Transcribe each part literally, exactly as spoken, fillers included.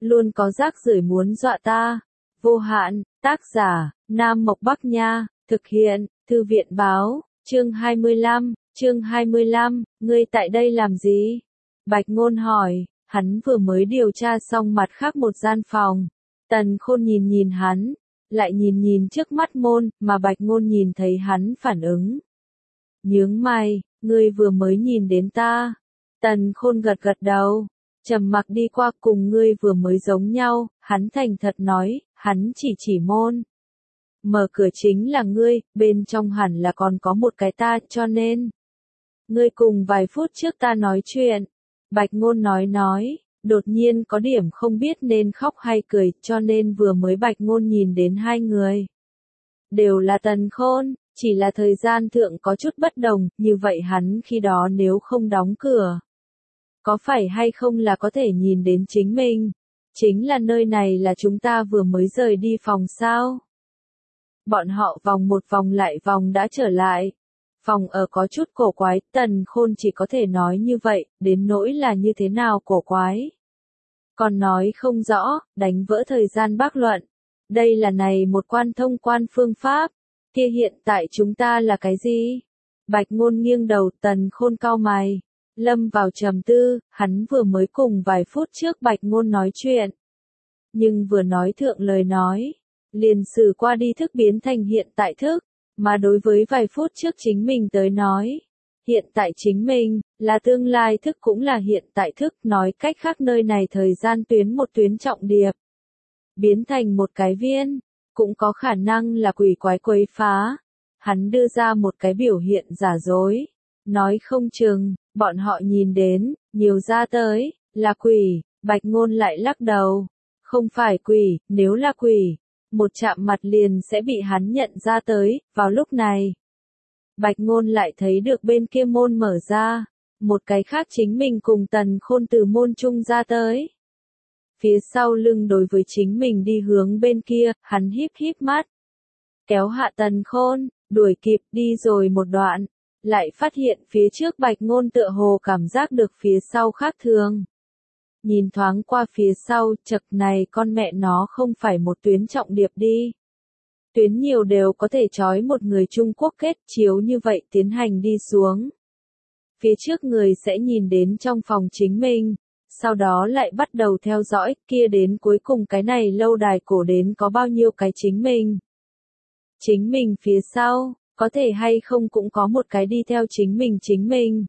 luôn có rác rưởi muốn dọa ta. Vô hạn, tác giả, Nam Mộc Bắc Nha, thực hiện, Thư viện Báo, chương hai mươi lăm, chương hai mươi lăm, ngươi tại đây làm gì? Bạch Ngôn hỏi, hắn vừa mới điều tra xong mặt khác một gian phòng. Tần Khôn nhìn nhìn hắn, lại nhìn nhìn trước mắt môn, mà Bạch Ngôn nhìn thấy hắn phản ứng. Nhướng mày, ngươi vừa mới nhìn đến ta. Tần Khôn gật gật đầu, trầm mặc đi qua, cùng ngươi vừa mới giống nhau, hắn thành thật nói, hắn chỉ chỉ môn. Mở cửa chính là ngươi, bên trong hẳn là còn có một cái ta, cho nên. Ngươi cùng vài phút trước ta nói chuyện. Bạch Ngôn nói nói, đột nhiên có điểm không biết nên khóc hay cười, cho nên vừa mới Bạch Ngôn nhìn đến hai người. Đều là Tần Khôn, chỉ là thời gian thượng có chút bất đồng, như vậy hắn khi đó nếu không đóng cửa. Có phải hay không là có thể nhìn đến chính mình? Chính là nơi này là chúng ta vừa mới rời đi phòng sao? Bọn họ vòng một vòng lại vòng đã trở lại. Phòng ở có chút cổ quái, Tần Khôn chỉ có thể nói như vậy, đến nỗi là như thế nào cổ quái. Còn nói không rõ, đánh vỡ thời gian bác luận. Đây là này một quan thông quan phương pháp. Kia hiện tại chúng ta là cái gì? Bạch Ngôn nghiêng đầu, Tần Khôn cau mày. Lâm vào trầm tư, hắn vừa mới cùng vài phút trước Bạch Ngôn nói chuyện. Nhưng vừa nói thượng lời nói, liền sử qua đi thức biến thành hiện tại thức, mà đối với vài phút trước chính mình tới nói. Hiện tại chính mình, là tương lai thức cũng là hiện tại thức, nói cách khác nơi này thời gian tuyến một tuyến trọng điệp. Biến thành một cái viên, cũng có khả năng là quỷ quái quấy phá. Hắn đưa ra một cái biểu hiện giả dối, nói không chừng, bọn họ nhìn đến, nhiều ra tới, là quỷ. Bạch Ngôn lại lắc đầu, không phải quỷ, nếu là quỷ, một chạm mặt liền sẽ bị hắn nhận ra tới. Vào lúc này, Bạch Ngôn lại thấy được bên kia môn mở ra, một cái khác chính mình cùng Tần Khôn từ môn trung ra tới. Phía sau lưng đối với chính mình đi hướng bên kia, hắn híp híp mắt, kéo hạ Tần Khôn, đuổi kịp đi rồi một đoạn, lại phát hiện phía trước Bạch Ngôn tựa hồ cảm giác được phía sau khác thường. Nhìn thoáng qua phía sau, chật này con mẹ nó không phải một tuyến trọng điệp đi. Tuyến nhiều đều có thể trói một người Trung Quốc kết, chiếu như vậy tiến hành đi xuống. Phía trước người sẽ nhìn đến trong phòng chính mình, sau đó lại bắt đầu theo dõi, kia đến cuối cùng cái này lâu đài cổ đến có bao nhiêu cái chính mình. Chính mình phía sau, có thể hay không cũng có một cái đi theo chính mình chính mình.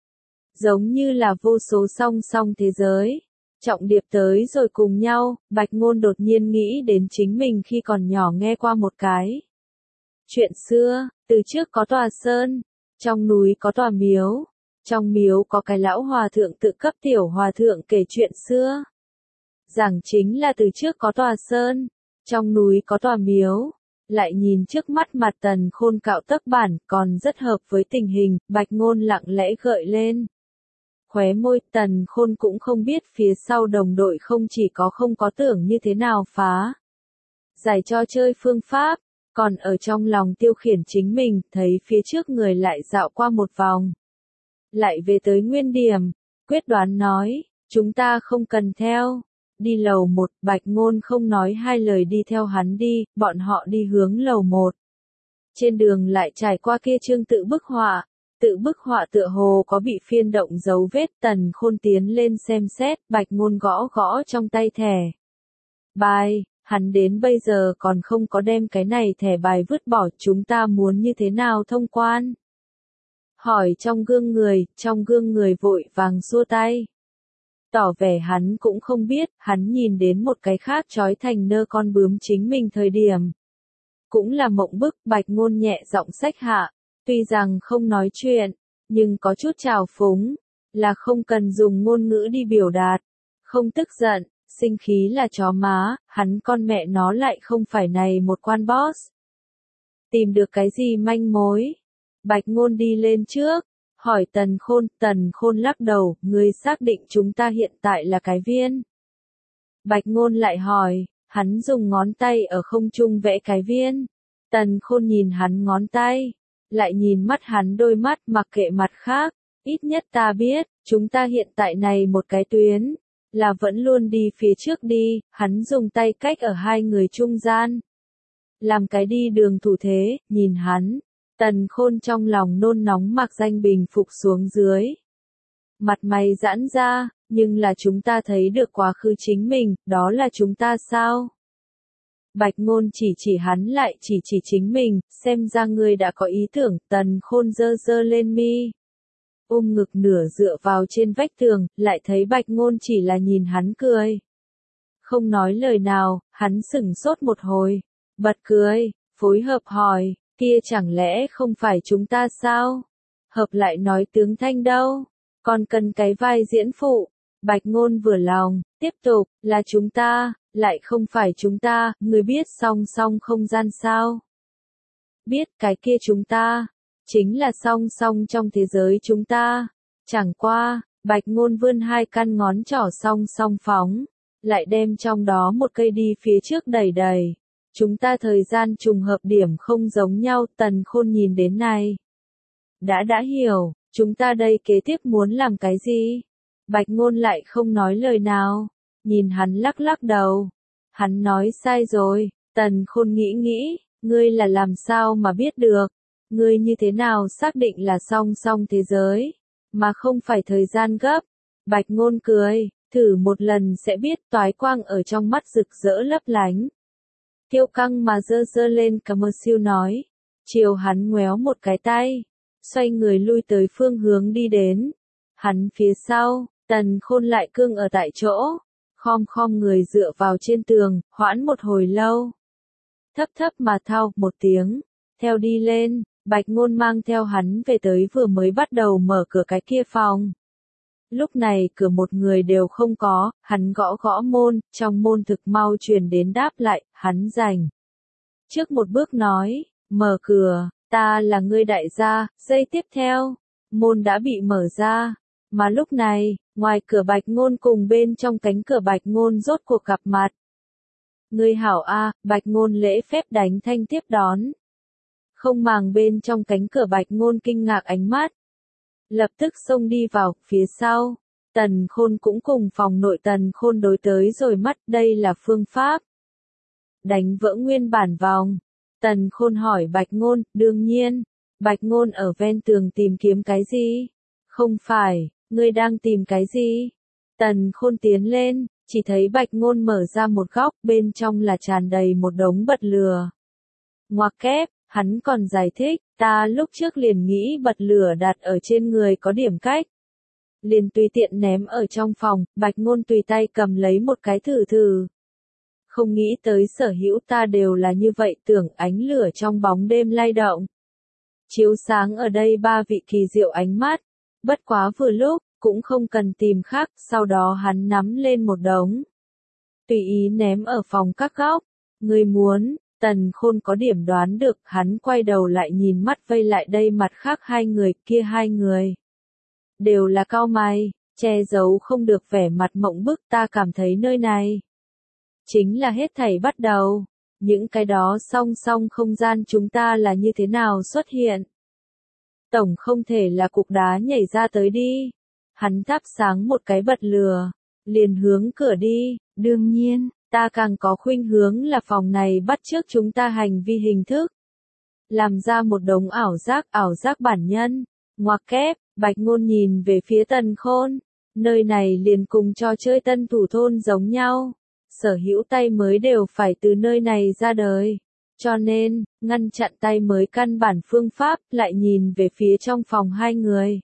Giống như là vô số song song thế giới. Trọng điệp tới rồi cùng nhau, Bạch Ngôn đột nhiên nghĩ đến chính mình khi còn nhỏ nghe qua một cái. Chuyện xưa, từ trước có tòa sơn, trong núi có tòa miếu, trong miếu có cái lão hòa thượng tự cấp tiểu hòa thượng kể chuyện xưa. Giảng chính là từ trước có tòa sơn, trong núi có tòa miếu, lại nhìn trước mắt mặt Tần Khôn cạo tấc bản, còn rất hợp với tình hình, Bạch Ngôn lặng lẽ gợi lên. Khóe môi, Tần Khôn cũng không biết phía sau đồng đội không chỉ có không có tưởng như thế nào phá giải cho chơi phương pháp, còn ở trong lòng tiêu khiển chính mình, thấy phía trước người lại dạo qua một vòng. Lại về tới nguyên điểm, quyết đoán nói, chúng ta không cần theo. Đi lầu một, Bạch Ngôn không nói hai lời đi theo hắn đi, bọn họ đi hướng lầu một. Trên đường lại trải qua kia chương tự bức họa. Tự bức họa tựa hồ có bị phiên động dấu vết, Tần Khôn tiến lên xem xét, Bạch Ngôn gõ gõ trong tay thẻ bài, hắn đến bây giờ còn không có đem cái này thẻ bài vứt bỏ, chúng ta muốn như thế nào thông quan? Hỏi trong gương người, trong gương người vội vàng xua tay. Tỏ vẻ hắn cũng không biết, hắn nhìn đến một cái khác trói thành nơ con bướm chính mình thời điểm. Cũng là mộng bức, Bạch Ngôn nhẹ giọng xách hạ. Tuy rằng không nói chuyện, nhưng có chút trào phúng, là không cần dùng ngôn ngữ đi biểu đạt, không tức giận, sinh khí là chó má, hắn con mẹ nó lại không phải này một quan boss. Tìm được cái gì manh mối? Bạch Ngôn đi lên trước, hỏi Tần Khôn, Tần Khôn lắc đầu, ngươi xác định chúng ta hiện tại là cái viên. Bạch Ngôn lại hỏi, hắn dùng ngón tay ở không trung vẽ cái viên. Tần Khôn nhìn hắn ngón tay. Lại nhìn mắt hắn đôi mắt, mặc kệ mặt khác, ít nhất ta biết, chúng ta hiện tại này một cái tuyến, là vẫn luôn đi phía trước đi, hắn dùng tay cách ở hai người trung gian. Làm cái đi đường thủ thế, nhìn hắn, Tần Khôn trong lòng nôn nóng mặc danh bình phục xuống dưới. Mặt mày giãn ra, nhưng là chúng ta thấy được quá khứ chính mình, đó là chúng ta sao? Bạch Ngôn chỉ chỉ hắn lại chỉ chỉ chính mình, xem ra ngươi đã có ý tưởng, Tần Khôn giơ giơ lên mi. Ôm ngực nửa dựa vào trên vách tường, lại thấy Bạch Ngôn chỉ là nhìn hắn cười. Không nói lời nào, hắn sửng sốt một hồi, bật cười, phối hợp hỏi, kia chẳng lẽ không phải chúng ta sao? Hợp lại nói tướng thanh đâu, còn cần cái vai diễn phụ. Bạch Ngôn vừa lòng, tiếp tục, là chúng ta, lại không phải chúng ta, người biết song song không gian sao? Biết cái kia chúng ta, chính là song song trong thế giới chúng ta. Chẳng qua, Bạch Ngôn vươn hai căn ngón trỏ song song phóng, lại đem trong đó một cây đi phía trước đẩy đẩy. Chúng ta thời gian trùng hợp điểm không giống nhau, Tần Khôn nhìn đến này. Đã đã hiểu, chúng ta đây kế tiếp muốn làm cái gì? Bạch Ngôn lại không nói lời nào, nhìn hắn lắc lắc đầu. Hắn nói sai rồi, Tần Khôn nghĩ nghĩ, ngươi là làm sao mà biết được? Ngươi như thế nào xác định là song song thế giới, mà không phải thời gian gấp? Bạch Ngôn cười, thử một lần sẽ biết, toái quang ở trong mắt rực rỡ lấp lánh. Kiêu căng mà giơ giơ lên cà mơ siêu nói, chiều hắn ngoéo một cái tay, xoay người lui tới phương hướng đi đến. Hắn phía sau, Tần Khôn lại cương ở tại chỗ, khom khom người dựa vào trên tường, hoãn một hồi lâu. Thấp thấp mà thao một tiếng, theo đi lên, Bạch Ngôn mang theo hắn về tới vừa mới bắt đầu mở cửa cái kia phòng. Lúc này cửa một người đều không có, hắn gõ gõ môn, trong môn thực mau truyền đến đáp lại, hắn rành. Trước một bước nói, mở cửa, ta là ngươi đại gia, giây tiếp theo, môn đã bị mở ra, mà lúc này, ngoài cửa Bạch Ngôn cùng bên trong cánh cửa Bạch Ngôn rốt cuộc gặp mặt. Ngươi hảo a, Bạch Ngôn lễ phép đánh thanh tiếp đón. Không màng bên trong cánh cửa Bạch Ngôn kinh ngạc ánh mắt. Lập tức xông đi vào, phía sau, Tần Khôn cũng cùng phòng nội Tần Khôn đối tới rồi mắt, đây là phương pháp. Đánh vỡ nguyên bản vòng, Tần Khôn hỏi Bạch Ngôn, đương nhiên, Bạch Ngôn ở ven tường tìm kiếm cái gì? Không phải, ngươi đang tìm cái gì? Tần Khôn tiến lên, chỉ thấy Bạch Ngôn mở ra một góc, bên trong là tràn đầy một đống bật lửa. Ngoặc kép, hắn còn giải thích, ta lúc trước liền nghĩ bật lửa đặt ở trên người có điểm cách. Liền tùy tiện ném ở trong phòng, Bạch Ngôn tùy tay cầm lấy một cái thử thử. Không nghĩ tới sở hữu ta đều là như vậy, tưởng ánh lửa trong bóng đêm lay động. Chiếu sáng ở đây ba vị kỳ diệu ánh mắt, bất quá vừa lúc, cũng không cần tìm khác, sau đó hắn nắm lên một đống. Tùy ý ném ở phòng các góc, người muốn. Tần Khôn có điểm đoán được, hắn quay đầu lại nhìn mắt vây lại đây mặt khác hai người, kia hai người. Đều là cau mày, che giấu không được vẻ mặt mộng bức, ta cảm thấy nơi này. Chính là hết thảy bắt đầu, những cái đó song song không gian chúng ta là như thế nào xuất hiện. Tổng không thể là cục đá nhảy ra tới đi. Hắn thắp sáng một cái bật lửa, liền hướng cửa đi, đương nhiên. Ta càng có khuynh hướng là phòng này bắt chước chúng ta hành vi hình thức. Làm ra một đống ảo giác, ảo giác bản nhân. Ngoặc kép, Bạch Ngôn nhìn về phía Tần Khôn. Nơi này liền cùng trò chơi tân thủ thôn giống nhau. Sở hữu tay mới đều phải từ nơi này ra đời. Cho nên, ngăn chặn tay mới căn bản phương pháp, lại nhìn về phía trong phòng hai người.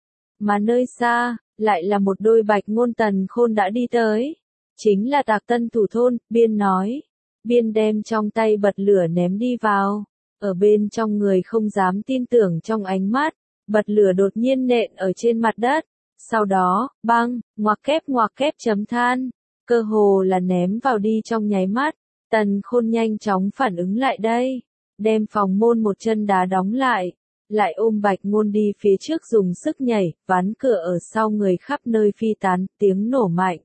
Mà nơi xa, lại là một đôi Bạch Ngôn Tần Khôn đã đi tới. Chính là Tạc Tân thủ thôn, biên nói. Biên đem trong tay bật lửa ném đi vào. Ở bên trong người không dám tin tưởng trong ánh mắt. Bật lửa đột nhiên nện ở trên mặt đất. Sau đó, băng, ngoặc kép ngoặc kép chấm than. Cơ hồ là ném vào đi trong nháy mắt. Tần Khôn nhanh chóng phản ứng lại đây. Đem phòng môn một chân đá đóng lại. Lại ôm Bạch Ngôn đi phía trước dùng sức nhảy, ván cửa ở sau người khắp nơi phi tán, tiếng nổ mạnh.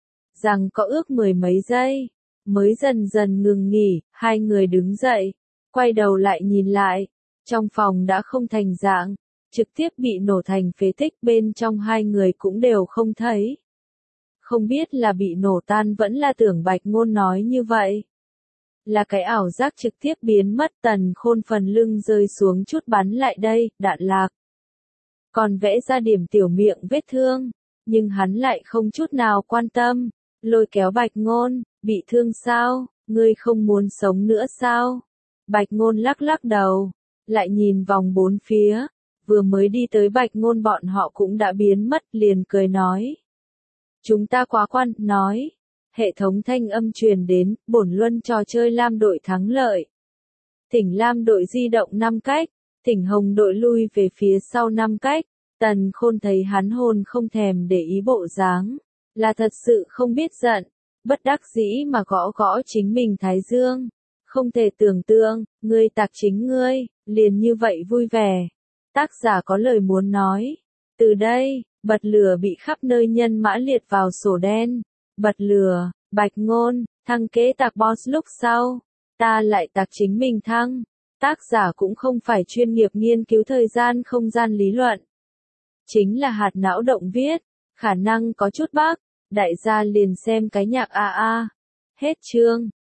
Rằng có ước mười mấy giây, mới dần dần ngừng nghỉ, hai người đứng dậy, quay đầu lại nhìn lại, trong phòng đã không thành dạng, trực tiếp bị nổ thành phế tích, bên trong hai người cũng đều không thấy. không biết là bị nổ tan vẫn là tưởng Bạch Ngôn nói như vậy. Là cái ảo giác trực tiếp biến mất. Tần Khôn phần lưng rơi xuống chút bắn lại đây, đạn lạc. Còn vẽ ra điểm tiểu miệng vết thương, nhưng hắn lại không chút nào quan tâm, lôi kéo Bạch Ngôn, bị thương sao, ngươi không muốn sống nữa sao? Bạch Ngôn lắc lắc đầu, lại nhìn vòng bốn phía, vừa mới đi tới Bạch Ngôn bọn họ cũng đã biến mất, liền cười nói. Chúng ta quá quan, nói. Hệ thống thanh âm truyền đến, bổn luân trò chơi Lam đội thắng lợi. Thỉnh Lam đội di động năm cách, thỉnh Hồng đội lui về phía sau năm cách. Tần Khôn thấy hắn hồn không thèm để ý bộ dáng, là thật sự không biết giận, bất đắc dĩ mà gõ gõ chính mình thái dương. Không thể tưởng tượng, ngươi tạc chính ngươi, liền như vậy vui vẻ. Tác giả có lời muốn nói. Từ đây, bật lửa bị khắp nơi nhân mã liệt vào sổ đen. Bật lửa, Bạch Ngôn, thăng kế tạc boss lúc sau. Ta lại tạc chính mình thăng. Tác giả cũng không phải chuyên nghiệp nghiên cứu thời gian không gian lý luận. Chính là hạt não động viết, khả năng có chút bug, đại gia liền xem cái nhạc a a. Hết chương.